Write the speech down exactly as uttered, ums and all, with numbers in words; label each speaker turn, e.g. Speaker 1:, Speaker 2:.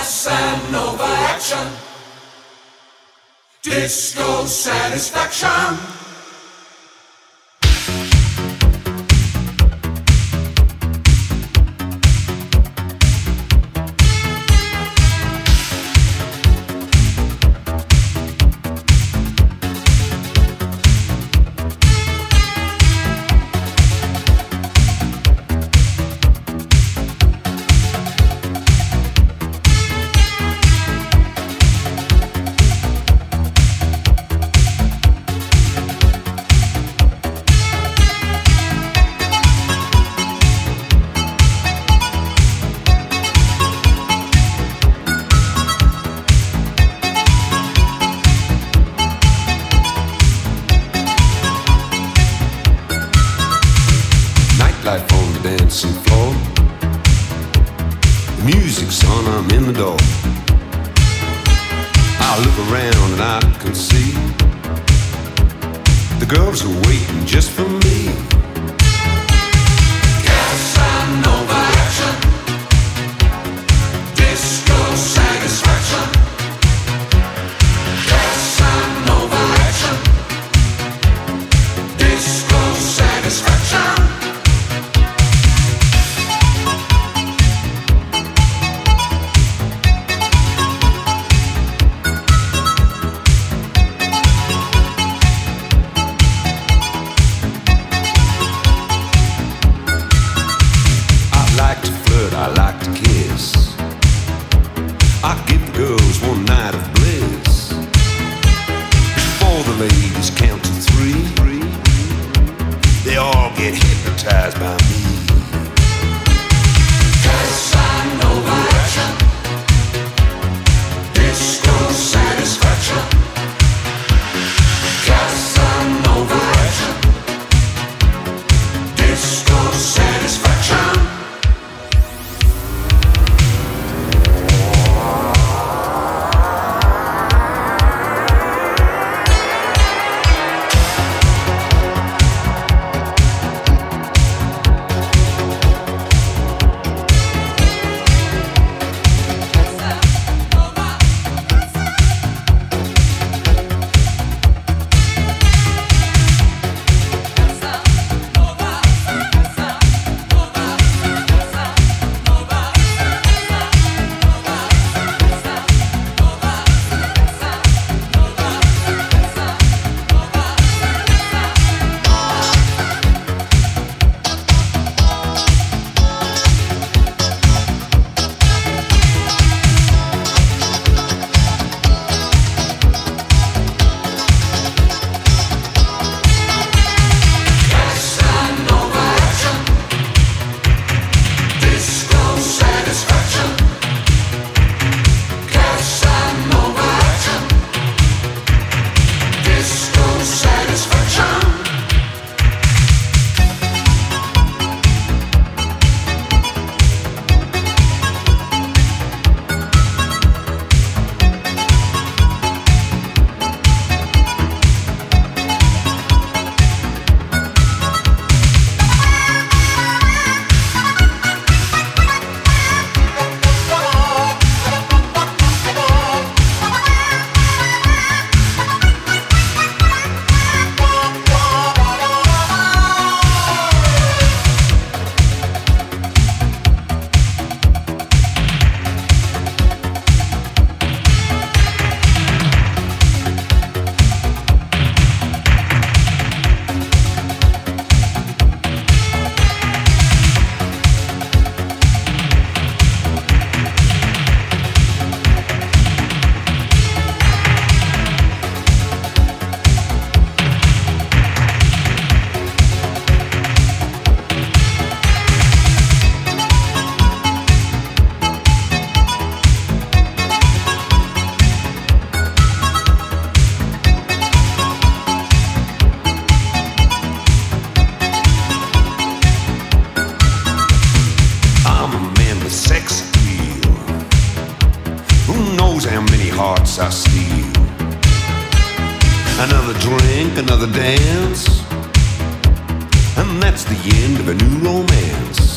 Speaker 1: Casanova action, disco satisfaction.
Speaker 2: Life on the dancing floor. The music's on, I'm in the door. I look around and I can see the girls are waiting just for me.
Speaker 1: Casanova action, disco satisfaction. Casanova action, disco satisfaction.
Speaker 2: I like to kiss. I give the girls one night of bliss. Before the ladies count to three, they all get hypnotized by me.
Speaker 1: Casanova action, disco satisfaction. Casanova action, disco satisfaction.
Speaker 2: hearts I steal. Another drink, another dance, and that's the end of a new romance.